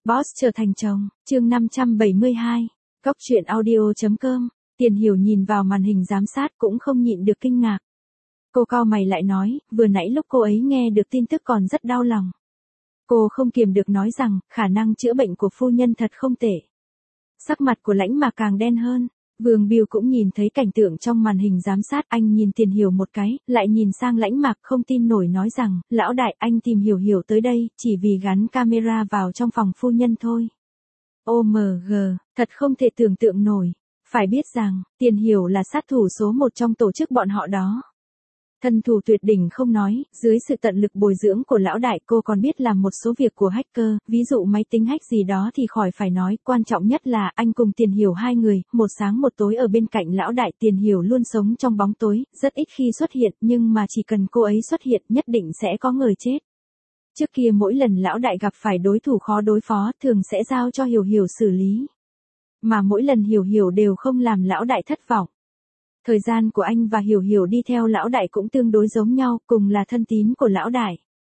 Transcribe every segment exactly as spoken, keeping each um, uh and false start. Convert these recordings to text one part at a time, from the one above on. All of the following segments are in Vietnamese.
Boss trở thành chồng, chương năm trăm bảy mươi hai, Cóc truyện audio chấm com, Tiền Hiểu nhìn vào màn hình giám sát cũng không nhịn được kinh ngạc. Cô cau mày lại nói, vừa nãy lúc cô ấy nghe được tin tức còn rất đau lòng. Cô không kiềm được nói rằng, khả năng chữa bệnh của phu nhân thật không tệ. Sắc mặt của Lãnh Mạc càng đen hơn. Vương Biêu cũng nhìn thấy cảnh tượng trong màn hình giám sát, anh nhìn Tiền Hiểu một cái, lại nhìn sang Lãnh Mạc không tin nổi nói rằng, lão đại anh tìm Hiểu Hiểu tới đây, chỉ vì gắn camera vào trong phòng phu nhân thôi. ô em giê, thật không thể tưởng tượng nổi, phải biết rằng, Tiền Hiểu là sát thủ số một trong tổ chức bọn họ đó. Thân thủ tuyệt đỉnh không nói, dưới sự tận lực bồi dưỡng của lão đại cô còn biết làm một số việc của hacker, ví dụ máy tính hack gì đó thì khỏi phải nói, quan trọng nhất là anh cùng Tiền Hiểu hai người, một sáng một tối ở bên cạnh lão đại. Tiền Hiểu luôn sống trong bóng tối, rất ít khi xuất hiện, nhưng mà chỉ cần cô ấy xuất hiện nhất định sẽ có người chết. Trước kia mỗi lần lão đại gặp phải đối thủ khó đối phó thường sẽ giao cho Hiểu Hiểu xử lý. Mà mỗi lần Hiểu Hiểu đều không làm lão đại thất vọng. Thời gian của anh và Hiểu Hiểu đi theo lão đại cũng tương đối giống nhau, cùng là thân tín của lão đại.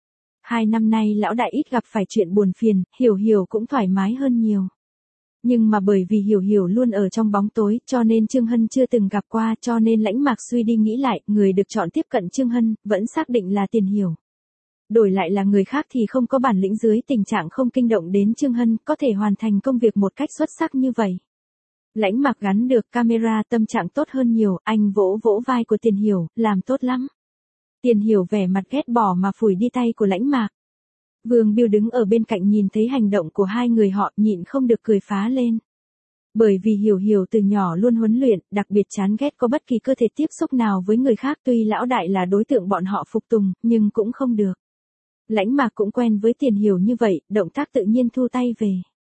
Hai năm nay lão đại ít gặp phải chuyện buồn phiền, Hiểu Hiểu cũng thoải mái hơn nhiều. Nhưng mà bởi vì Hiểu Hiểu luôn ở trong bóng tối, cho nên Trương Hân chưa từng gặp qua, cho nên Lãnh Mạc suy đi nghĩ lại, người được chọn tiếp cận Trương Hân, vẫn xác định là Tiền Hiểu. Đổi lại là người khác thì không có bản lĩnh dưới tình trạng không kinh động đến Trương Hân, có thể hoàn thành công việc một cách xuất sắc như vậy. Lãnh Mạc gắn được camera, tâm trạng tốt hơn nhiều, anh vỗ vỗ vai của Tiền Hiểu, làm tốt lắm. Tiền Hiểu vẻ mặt ghét bỏ mà phủi đi tay của Lãnh Mạc. Vương Biêu đứng ở bên cạnh nhìn thấy hành động của hai người họ, nhịn không được cười phá lên. Bởi vì Hiểu Hiểu từ nhỏ luôn huấn luyện, đặc biệt chán ghét có bất kỳ cơ thể tiếp xúc nào với người khác, tuy lão đại là đối tượng bọn họ phục tùng, nhưng cũng không được. Lãnh Mạc cũng quen với Tiền Hiểu như vậy, động tác tự nhiên thu tay về.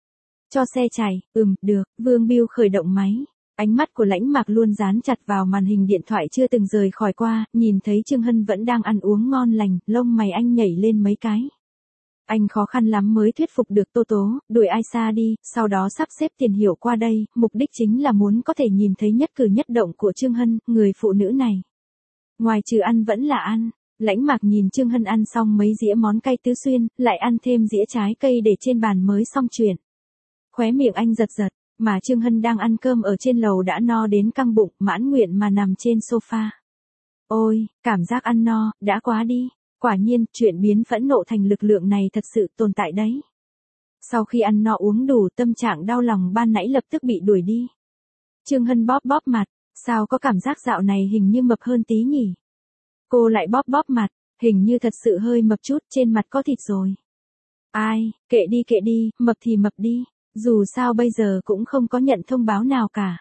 Cho xe chạy, ừm, được, Vương Biêu khởi động máy. Ánh mắt của Lãnh Mạc luôn dán chặt vào màn hình điện thoại chưa từng rời khỏi qua, nhìn thấy Trương Hân vẫn đang ăn uống ngon lành, lông mày anh nhảy lên mấy cái. Anh khó khăn lắm mới thuyết phục được Tô Tố, đuổi ai xa đi, sau đó sắp xếp Tiền Hiểu qua đây, mục đích chính là muốn có thể nhìn thấy nhất cử nhất động của Trương Hân, người phụ nữ này. Ngoài trừ ăn vẫn là ăn. Lãnh Mạc nhìn Trương Hân ăn xong mấy dĩa món cay tứ xuyên, lại ăn thêm dĩa trái cây để trên bàn mới xong chuyện. Khóe miệng anh giật giật, mà Trương Hân đang ăn cơm ở trên lầu đã no đến căng bụng, mãn nguyện mà nằm trên sofa. Ôi, cảm giác ăn no, đã quá đi. Quả nhiên, chuyện biến phẫn nộ thành lực lượng này thật sự tồn tại đấy. Sau khi ăn no uống đủ, tâm trạng đau lòng ban nãy lập tức bị đuổi đi. Trương Hân bóp bóp mặt, sao có cảm giác dạo này hình như mập hơn tí nhỉ? Cô lại bóp bóp mặt, hình như thật sự hơi mập chút, trên mặt có thịt rồi. Ai, kệ đi kệ đi, mập thì mập đi. Dù sao bây giờ cũng không có nhận thông báo nào cả.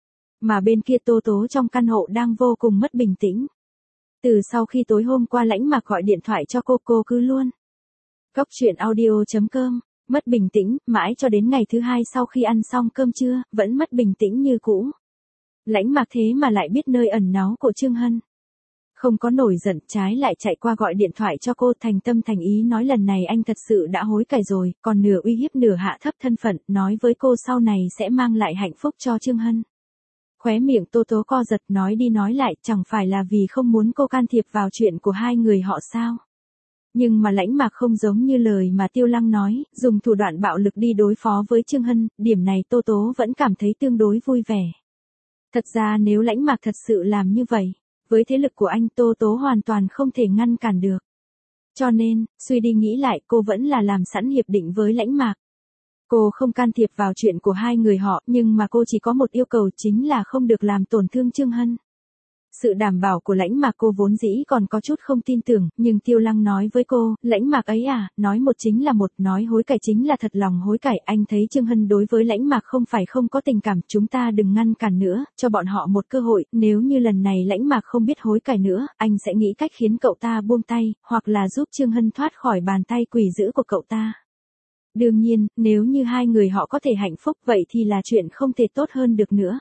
Mà bên kia Tô Tố trong căn hộ đang vô cùng mất bình tĩnh. Từ sau khi tối hôm qua Lãnh Mạc gọi điện thoại cho cô, cô cứ luôn. Cóc truyện audio chấm com, mất bình tĩnh, mãi cho đến ngày thứ hai sau khi ăn xong cơm trưa, vẫn mất bình tĩnh như cũ. Lãnh Mạc thế mà lại biết nơi ẩn náu của Trương Hân. Không có nổi giận, trái lại chạy qua gọi điện thoại cho cô, thành tâm thành ý nói lần này anh thật sự đã hối cải rồi, còn nửa uy hiếp nửa hạ thấp thân phận, nói với cô sau này sẽ mang lại hạnh phúc cho Trương Hân. Khóe miệng Tô Tố co giật, nói đi nói lại, chẳng phải là vì không muốn cô can thiệp vào chuyện của hai người họ sao? Nhưng mà Lãnh Mạc không giống như lời mà Tiêu Lăng nói, dùng thủ đoạn bạo lực đi đối phó với Trương Hân, điểm này Tô Tố vẫn cảm thấy tương đối vui vẻ. Thật ra nếu Lãnh Mạc thật sự làm như vậy, với thế lực của anh Tô Tố hoàn toàn không thể ngăn cản được. Cho nên, suy đi nghĩ lại cô vẫn là làm sẵn hiệp định với Lãnh Mạc. Cô không can thiệp vào chuyện của hai người họ, nhưng mà cô chỉ có một yêu cầu chính là không được làm tổn thương Trương Hân. Sự đảm bảo của Lãnh Mạc cô vốn dĩ còn có chút không tin tưởng, nhưng Tiêu Lăng nói với cô, Lãnh Mạc ấy à, nói một chính là một, nói hối cải chính là thật lòng hối cải, anh thấy Trương Hân đối với Lãnh Mạc không phải không có tình cảm, chúng ta đừng ngăn cản nữa, cho bọn họ một cơ hội, nếu như lần này Lãnh Mạc không biết hối cải nữa, anh sẽ nghĩ cách khiến cậu ta buông tay, hoặc là giúp Trương Hân thoát khỏi bàn tay quỷ dữ của cậu ta. Đương nhiên, nếu như hai người họ có thể hạnh phúc vậy thì là chuyện không thể tốt hơn được nữa.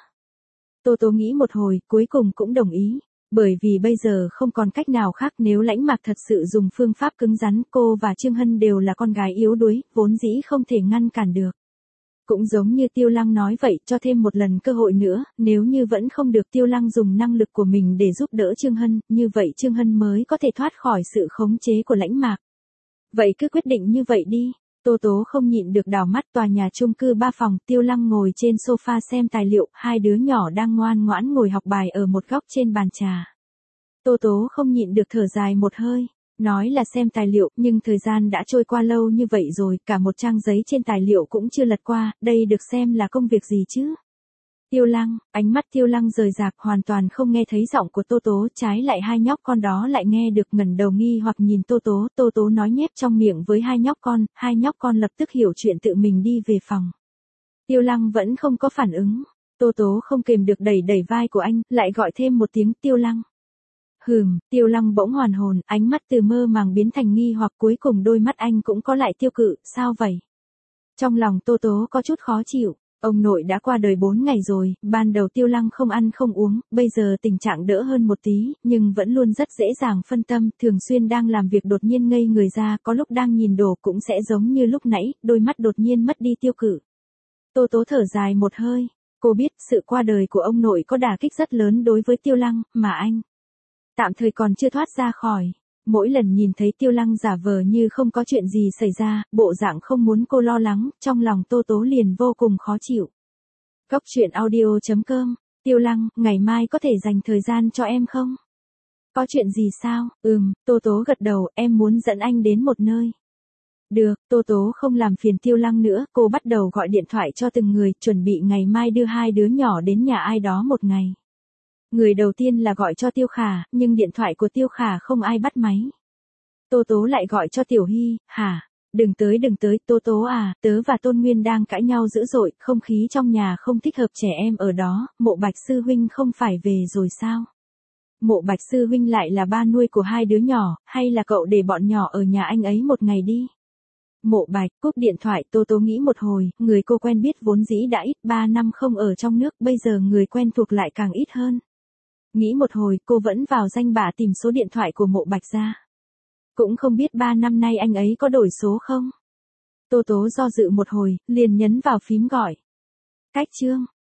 Tô Tố nghĩ một hồi, cuối cùng cũng đồng ý. Bởi vì bây giờ không còn cách nào khác, nếu Lãnh Mạc thật sự dùng phương pháp cứng rắn, cô và Trương Hân đều là con gái yếu đuối, vốn dĩ không thể ngăn cản được. Cũng giống như Tiêu Lăng nói vậy, cho thêm một lần cơ hội nữa, nếu như vẫn không được Tiêu Lăng dùng năng lực của mình để giúp đỡ Trương Hân, như vậy Trương Hân mới có thể thoát khỏi sự khống chế của Lãnh Mạc. Vậy cứ quyết định như vậy đi. Tô Tố không nhịn được đảo mắt tòa nhà chung cư ba phòng, Tiêu Lăng ngồi trên sofa xem tài liệu, hai đứa nhỏ đang ngoan ngoãn ngồi học bài ở một góc trên bàn trà. Tô Tố không nhịn được thở dài một hơi, nói là xem tài liệu, nhưng thời gian đã trôi qua lâu như vậy rồi, cả một trang giấy trên tài liệu cũng chưa lật qua, đây được xem là công việc gì chứ? Tiêu Lăng, ánh mắt Tiêu Lăng rời rạc, hoàn toàn không nghe thấy giọng của Tô Tố, trái lại hai nhóc con đó lại nghe được, ngẩng đầu nghi hoặc nhìn Tô Tố, Tô Tố nói nhép trong miệng với hai nhóc con, hai nhóc con lập tức hiểu chuyện tự mình đi về phòng. Tiêu Lăng vẫn không có phản ứng, Tô Tố không kềm được đẩy đẩy vai của anh, lại gọi thêm một tiếng Tiêu Lăng. Hừm, Tiêu Lăng bỗng hoàn hồn, ánh mắt từ mơ màng biến thành nghi hoặc, cuối cùng đôi mắt anh cũng có lại tiêu cự, sao vậy? Trong lòng Tô Tố có chút khó chịu. Ông nội đã qua đời bốn ngày rồi, ban đầu Tiêu Lăng không ăn không uống, bây giờ tình trạng đỡ hơn một tí, nhưng vẫn luôn rất dễ dàng phân tâm, thường xuyên đang làm việc đột nhiên ngây người ra, có lúc đang nhìn đồ cũng sẽ giống như lúc nãy, đôi mắt đột nhiên mất đi tiêu cự. Tô Tố thở dài một hơi, cô biết sự qua đời của ông nội có đả kích rất lớn đối với Tiêu Lăng, mà anh tạm thời còn chưa thoát ra khỏi. Mỗi lần nhìn thấy Tiêu Lăng giả vờ như không có chuyện gì xảy ra, bộ dạng không muốn cô lo lắng, trong lòng Tô Tố liền vô cùng khó chịu. Cốc truyện audio chấm com, Tiêu Lăng, ngày mai có thể dành thời gian cho em không? Có chuyện gì sao? Ừm, Tô Tố gật đầu, em muốn dẫn anh đến một nơi. Được, Tô Tố không làm phiền Tiêu Lăng nữa, cô bắt đầu gọi điện thoại cho từng người, chuẩn bị ngày mai đưa hai đứa nhỏ đến nhà ai đó một ngày. Người đầu tiên là gọi cho Tiêu Khả, nhưng điện thoại của Tiêu Khả không ai bắt máy. Tô Tố lại gọi cho Tiểu Hy, hả? Đừng tới đừng tới, Tô Tố à, tớ và Tôn Nguyên đang cãi nhau dữ dội, không khí trong nhà không thích hợp trẻ em ở đó, Mộ Bạch Sư Huynh không phải về rồi sao? Mộ Bạch Sư Huynh lại là ba nuôi của hai đứa nhỏ, hay là cậu để bọn nhỏ ở nhà anh ấy một ngày đi? Mộ Bạch, cúp điện thoại, Tô Tố nghĩ một hồi, người cô quen biết vốn dĩ đã ít, ba năm không ở trong nước, bây giờ người quen thuộc lại càng ít hơn. Nghĩ một hồi, cô vẫn vào danh bạ tìm số điện thoại của Mộ Bạch ra. Cũng không biết ba năm nay anh ấy có đổi số không? Tô Tố do dự một hồi, liền nhấn vào phím gọi. Cách chương.